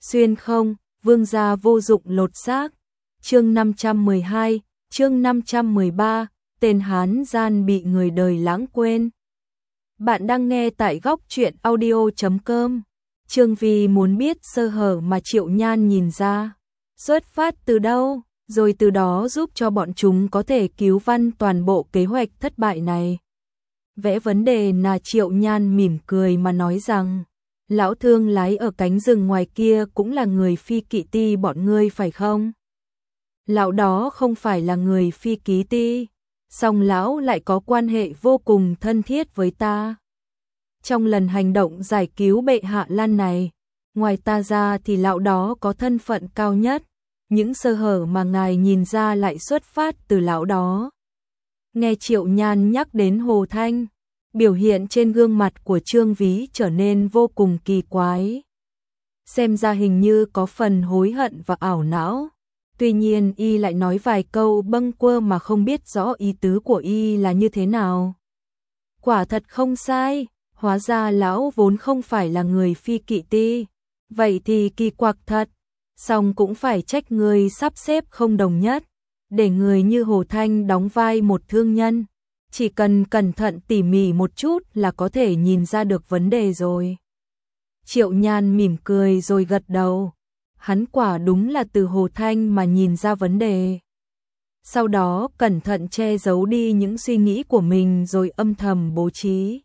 Xuyên không, vương gia vô dụng lột xác. Chương 512, chương 513, tên Hán gian bị người đời lãng quên. Bạn đang nghe tại góc truyện audio.com. Trương Vi muốn biết sơ hở mà Triệu Nhan nhìn ra xuất phát từ đâu, rồi từ đó giúp cho bọn chúng có thể cứu vãn toàn bộ kế hoạch thất bại này. Vẽ vấn đề là Triệu Nhan mỉm cười mà nói rằng, lão thương lái ở cánh rừng ngoài kia cũng là người Phi Kỵ Ti bọn ngươi phải không? Lão đó không phải là người Phi Kỵ Ti, song lão lại có quan hệ vô cùng thân thiết với ta. Trong lần hành động giải cứu bệ hạ Lan này, ngoài ta ra thì lão đó có thân phận cao nhất, những sơ hở mà ngài nhìn ra lại xuất phát từ lão đó. Nghe Triệu Nhan nhắc đến Hồ Thanh, biểu hiện trên gương mặt của Trương Ví trở nên vô cùng kỳ quái. Xem ra hình như có phần hối hận và ảo não. Tuy nhiên y lại nói vài câu bâng quơ mà không biết rõ ý tứ của y là như thế nào. Quả thật không sai, hóa ra lão vốn không phải là người Phi Kỵ Ti. Vậy thì kỳ quặc thật, song cũng phải trách người sắp xếp không đồng nhất, để người như Hồ Thanh đóng vai một thương nhân. Chỉ cần cẩn thận tỉ mỉ một chút là có thể nhìn ra được vấn đề rồi. Triệu Nhan mỉm cười rồi gật đầu. Hắn quả đúng là từ Hồ Thanh mà nhìn ra vấn đề. Sau đó cẩn thận che giấu đi những suy nghĩ của mình rồi âm thầm bố trí.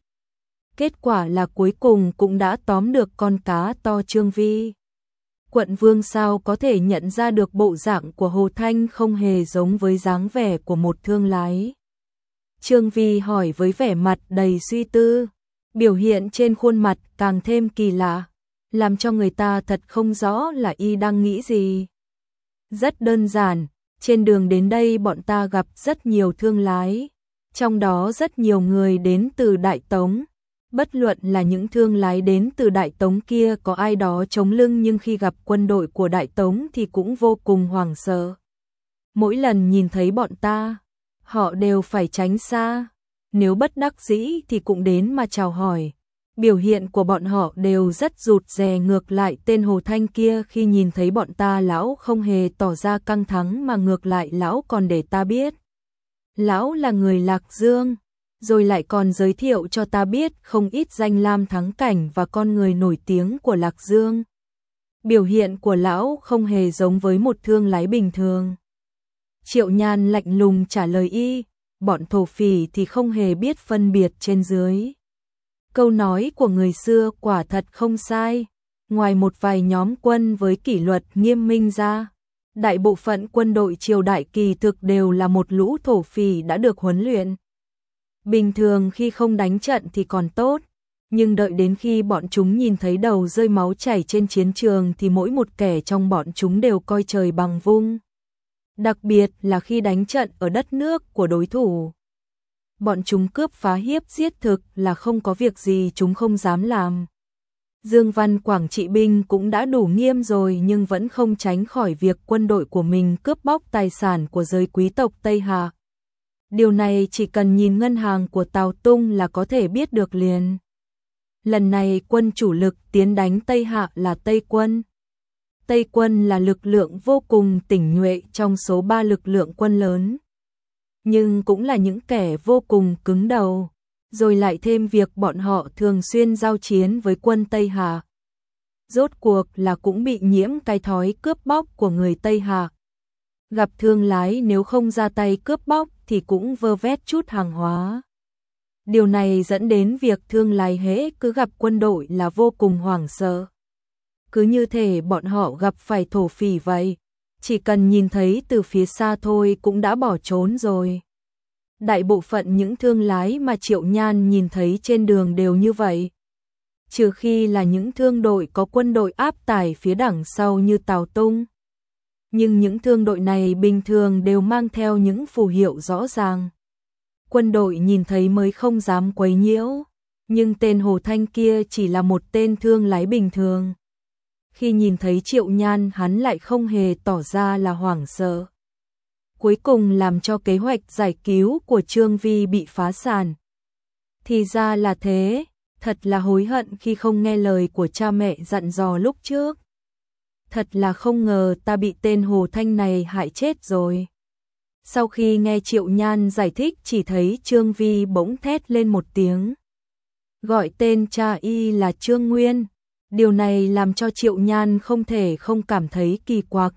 Kết quả là cuối cùng cũng đã tóm được con cá to Trương Vi. Quận Vương sao có thể nhận ra được bộ dạng của Hồ Thanh không hề giống với dáng vẻ của một thương lái. Trương Vi hỏi với vẻ mặt đầy suy tư, biểu hiện trên khuôn mặt càng thêm kỳ lạ, làm cho người ta thật không rõ là y đang nghĩ gì. Rất đơn giản, trên đường đến đây bọn ta gặp rất nhiều thương lái, trong đó rất nhiều người đến từ Đại Tống. Bất luận là những thương lái đến từ Đại Tống kia có ai đó chống lưng, nhưng khi gặp quân đội của Đại Tống thì cũng vô cùng hoảng sợ. Mỗi lần nhìn thấy bọn ta, họ đều phải tránh xa, nếu bất đắc dĩ thì cũng đến mà chào hỏi. Biểu hiện của bọn họ đều rất rụt rè, ngược lại tên Hồ Thanh kia khi nhìn thấy bọn ta lão không hề tỏ ra căng thẳng mà ngược lại lão còn để ta biết lão là người Lạc Dương, rồi lại còn giới thiệu cho ta biết không ít danh lam thắng cảnh và con người nổi tiếng của Lạc Dương. Biểu hiện của lão không hề giống với một thương lái bình thường. Triệu Nhan lạnh lùng trả lời y, bọn thổ phỉ thì không hề biết phân biệt trên dưới. Câu nói của người xưa quả thật không sai, ngoài một vài nhóm quân với kỷ luật nghiêm minh ra, đại bộ phận quân đội triều đại kỳ thực đều là một lũ thổ phỉ đã được huấn luyện. Bình thường khi không đánh trận thì còn tốt, nhưng đợi đến khi bọn chúng nhìn thấy đầu rơi máu chảy trên chiến trường thì mỗi một kẻ trong bọn chúng đều coi trời bằng vung. Đặc biệt là khi đánh trận ở đất nước của đối thủ. Bọn chúng cướp phá hiếp giết thực là không có việc gì chúng không dám làm. Dương Văn Quảng trị binh cũng đã đủ nghiêm rồi nhưng vẫn không tránh khỏi việc quân đội của mình cướp bóc tài sản của giới quý tộc Tây Hạ. Điều này chỉ cần nhìn ngân hàng của Tào Tung là có thể biết được liền. Lần này quân chủ lực tiến đánh Tây Hạ là Tây quân. Tây quân là lực lượng vô cùng tinh nhuệ trong số 3 lực lượng quân lớn. Nhưng cũng là những kẻ vô cùng cứng đầu, rồi lại thêm việc bọn họ thường xuyên giao chiến với quân Tây Hạ. Rốt cuộc là cũng bị nhiễm cái thói cướp bóc của người Tây Hạ. Gặp thương lái nếu không ra tay cướp bóc thì cũng vơ vét chút hàng hóa. Điều này dẫn đến việc thương lái hễ cứ gặp quân đội là vô cùng hoảng sợ. Cứ như thể bọn họ gặp phải thổ phỉ vậy, chỉ cần nhìn thấy từ phía xa thôi cũng đã bỏ trốn rồi. Đại bộ phận những thương lái mà Triệu Nhan nhìn thấy trên đường đều như vậy. Trừ khi là những thương đội có quân đội áp tải phía đằng sau như Tào Tung. Nhưng những thương đội này bình thường đều mang theo những phù hiệu rõ ràng. Quân đội nhìn thấy mới không dám quấy nhiễu, nhưng tên Hồ Thanh kia chỉ là một tên thương lái bình thường. Khi nhìn thấy Triệu Nhan hắn lại không hề tỏ ra là hoảng sợ. Cuối cùng làm cho kế hoạch giải cứu của Trương Vi bị phá sản. Thì ra là thế, thật là hối hận khi không nghe lời của cha mẹ dặn dò lúc trước. thật là không ngờ ta bị tên Hồ Thanh này hại chết rồi. Sau khi nghe Triệu Nhan giải thích chỉ thấy Trương Vi bỗng thét lên một tiếng. Gọi tên cha y là Trương Nguyên. Điều này làm cho Triệu Nhan không thể không cảm thấy kỳ quặc.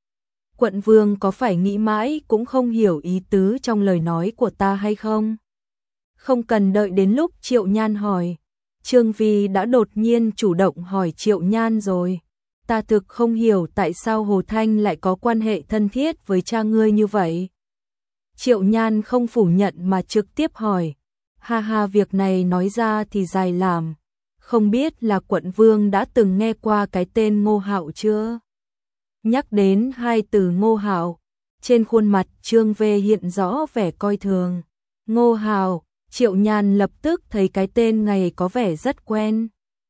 Quận vương có phải nghĩ mãi cũng không hiểu ý tứ trong lời nói của ta hay không? Không cần đợi đến lúc Triệu Nhan hỏi. Trương Vi đã đột nhiên chủ động hỏi Triệu Nhan rồi. Ta thực không hiểu tại sao Hồ Thanh lại có quan hệ thân thiết với cha ngươi như vậy. Triệu Nhan không phủ nhận mà trực tiếp hỏi. Ha ha, việc này nói ra thì dài làm. Không biết là quận vương đã từng nghe qua cái tên Ngô Hạo chưa? Nhắc đến hai từ Ngô Hạo, trên khuôn mặt Trương Vê hiện rõ vẻ coi thường. Ngô Hạo, Triệu Nhan lập tức thấy cái tên này có vẻ rất quen.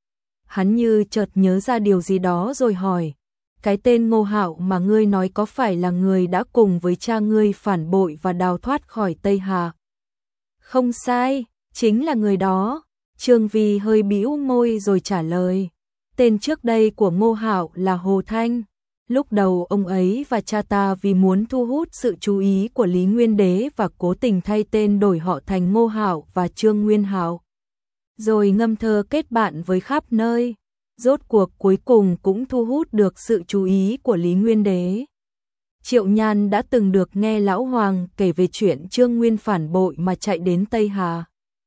Hắn như chợt nhớ ra điều gì đó rồi hỏi. Cái tên Ngô Hạo mà ngươi nói có phải là người đã cùng với cha ngươi phản bội và đào thoát khỏi Tây Hà? Không sai, chính là người đó. Trương Vi hơi bĩu môi rồi trả lời. Tên trước đây của Ngô Hạo là Hồ Thanh. Lúc đầu ông ấy và cha ta vì muốn thu hút sự chú ý của Lý Nguyên Đế và cố tình thay tên đổi họ thành Ngô Hạo và Trương Nguyên Hạo. Rồi ngâm thơ kết bạn với khắp nơi. Rốt cuộc cuối cùng cũng thu hút được sự chú ý của Lý Nguyên Đế. Triệu Nhan đã từng được nghe Lão Hoàng kể về chuyện Trương Nguyên phản bội mà chạy đến Tây Hà.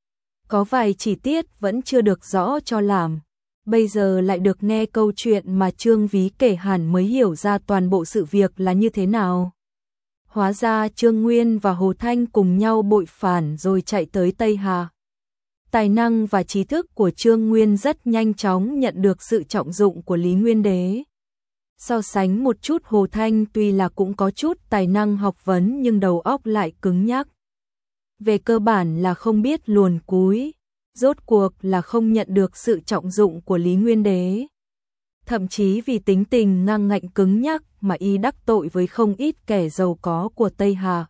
Có vài chi tiết vẫn chưa được rõ cho làm. Bây giờ lại được nghe câu chuyện mà Trương Ví kể hẳn mới hiểu ra toàn bộ sự việc là như thế nào. Hóa ra Trương Nguyên và Hồ Thanh cùng nhau bội phản rồi chạy tới Tây Hà. Tài năng và trí thức của Trương Nguyên rất nhanh chóng nhận được sự trọng dụng của Lý Nguyên Đế. So sánh một chút, Hồ Thanh tuy là cũng có chút tài năng học vấn nhưng đầu óc lại cứng nhắc. Về cơ bản là không biết luồn cúi, rốt cuộc là không nhận được sự trọng dụng của Lý Nguyên Đế. Thậm chí vì tính tình ngang ngạnh cứng nhắc mà y đắc tội với không ít kẻ giàu có của Tây Hà.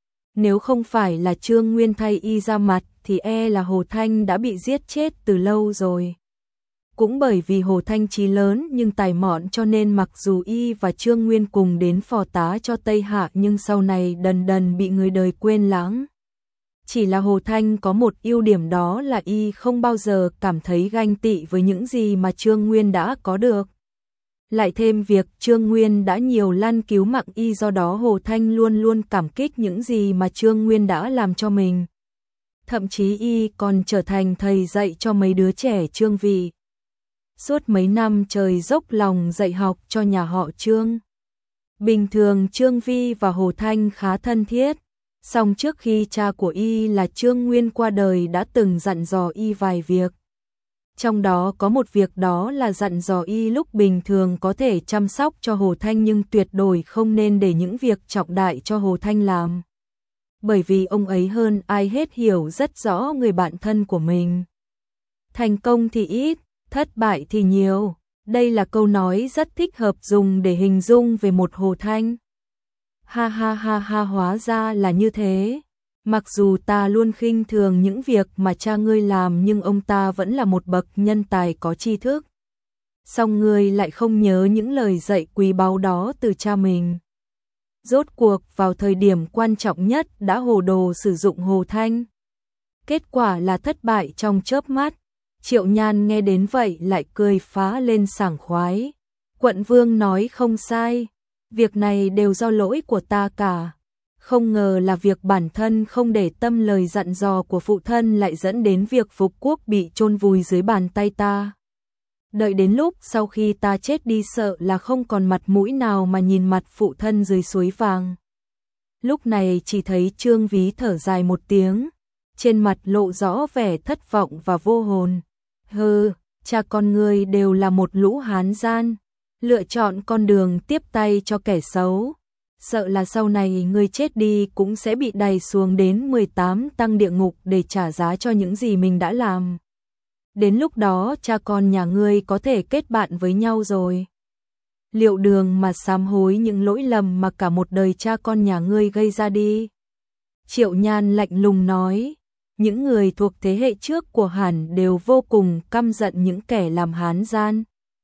Nếu không phải là Trương Nguyên thay y ra mặt thì là Hồ Thanh đã bị giết chết từ lâu rồi. Cũng bởi vì Hồ Thanh chí lớn nhưng tài mọn cho nên mặc dù y và Trương Nguyên cùng đến phò tá cho Tây Hạ nhưng sau này dần dần bị người đời quên lãng. Chỉ là Hồ Thanh có một ưu điểm, đó là y không bao giờ cảm thấy ganh tị với những gì mà Trương Nguyên đã có được. Lại thêm việc Trương Nguyên đã nhiều lần cứu mạng y, do đó Hồ Thanh luôn luôn cảm kích những gì mà Trương Nguyên đã làm cho mình. Thậm chí y còn trở thành thầy dạy cho mấy đứa trẻ Trương Vi. Suốt mấy năm trời dốc lòng dạy học cho nhà họ Trương. Bình thường Trương Vi và Hồ Thanh khá thân thiết. Song trước khi cha của y là Trương Nguyên qua đời đã từng dặn dò y vài việc. Trong đó có một việc đó là dặn dò y lúc bình thường có thể chăm sóc cho Hồ Thanh nhưng tuyệt đối không nên để những việc trọng đại cho Hồ Thanh làm. Bởi vì ông ấy hơn ai hết hiểu rất rõ người bạn thân của mình. Thành công thì ít, thất bại thì nhiều. Đây là câu nói rất thích hợp dùng để hình dung về một Hồ Thanh. Ha ha ha ha, hóa ra là như thế. Mặc dù ta luôn khinh thường những việc mà cha ngươi làm nhưng ông ta vẫn là một bậc nhân tài có tri thức. Song ngươi lại không nhớ những lời dạy quý báu đó từ cha mình. Rốt cuộc vào thời điểm quan trọng nhất đã hồ đồ sử dụng Hồ Thanh. Kết quả là thất bại trong chớp mắt. Triệu Nhan nghe đến vậy lại cười phá lên sảng khoái. Quận vương nói không sai. Việc này đều do lỗi của ta cả. Không ngờ là việc bản thân không để tâm lời dặn dò của phụ thân lại dẫn đến việc Phục Quốc bị chôn vùi dưới bàn tay ta. Đợi đến lúc sau khi ta chết đi sợ là không còn mặt mũi nào mà nhìn mặt phụ thân dưới suối vàng. Lúc này chỉ thấy Trương Ví thở dài một tiếng, trên mặt lộ rõ vẻ thất vọng và vô hồn. Hừ, cha con ngươi đều là một lũ hán gian, lựa chọn con đường tiếp tay cho kẻ xấu. Sợ là sau này ngươi chết đi cũng sẽ bị đày xuống đến 18 tầng địa ngục để trả giá cho những gì mình đã làm. Đến lúc đó cha con nhà ngươi có thể kết bạn với nhau rồi. Liệu đường mà sám hối những lỗi lầm mà cả một đời cha con nhà ngươi gây ra đi. Triệu Nhan lạnh lùng nói, những người thuộc thế hệ trước của Hàn đều vô cùng căm giận những kẻ làm hán gian.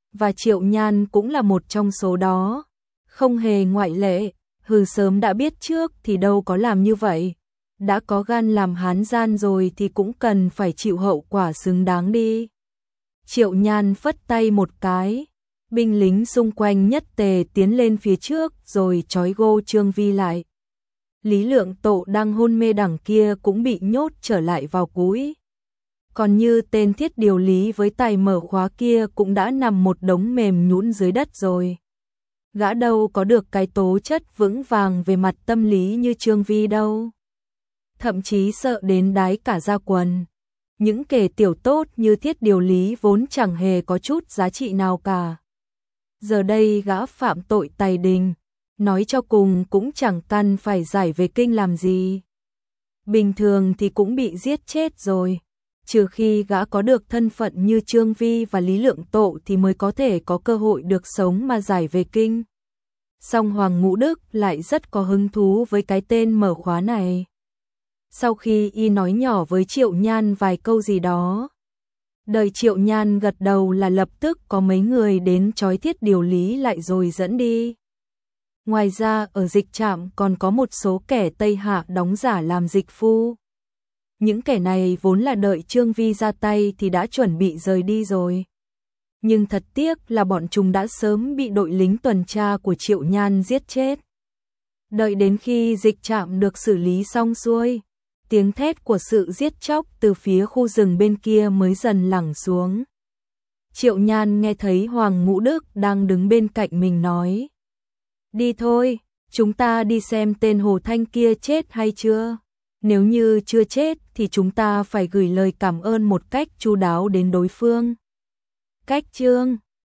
và Triệu Nhan cũng là một trong số đó, không hề ngoại lệ. Sớm đã biết trước thì đâu có làm như vậy, đã có gan làm hán gian rồi thì cũng cần phải chịu hậu quả xứng đáng đi. Triệu Nhan phất tay một cái, binh lính xung quanh nhất tề tiến lên phía trước rồi trói gô Trương Vi lại. Lý Lượng Tộ đang hôn mê đằng kia cũng bị nhốt trở lại vào cúi. Còn như tên thiết điều lý với tài mở khóa kia cũng đã nằm một đống mềm nhũn dưới đất rồi. Gã đâu có được cái tố chất vững vàng về mặt tâm lý như Trương Vi đâu. Thậm chí sợ đến đái cả da quần. Những kẻ tiểu tốt như thiết điều lý vốn chẳng hề có chút giá trị nào cả. Giờ đây gã phạm tội tày đình, nói cho cùng cũng chẳng cần phải giải về kinh làm gì. Bình thường thì cũng bị giết chết rồi. Trừ khi gã có được thân phận như Trương Vi và Lý Lượng Tộ thì mới có thể có cơ hội được sống mà giải về kinh. Song Hoàng Ngũ Đức lại rất có hứng thú với cái tên mở khóa này. Sau khi y nói nhỏ với Triệu Nhan vài câu gì đó, đợi Triệu Nhan gật đầu là lập tức có mấy người đến trói thiết điều lý lại rồi dẫn đi. Ngoài ra ở dịch trạm còn có một số kẻ Tây Hạ đóng giả làm dịch phu. Những kẻ này vốn là đợi Trương Vi ra tay thì đã chuẩn bị rời đi rồi. Nhưng thật tiếc là bọn chúng đã sớm bị đội lính tuần tra của Triệu Nhan giết chết. Đợi đến khi dịch trạm được xử lý xong xuôi, tiếng thét của sự giết chóc từ phía khu rừng bên kia mới dần lắng xuống. Triệu Nhan nghe thấy Hoàng Ngũ Đức đang đứng bên cạnh mình nói: "Đi thôi, chúng ta đi xem tên Hồ Thanh kia chết hay chưa. Nếu như chưa chết thì chúng ta phải gửi lời cảm ơn một cách chu đáo đến đối phương." Cách chương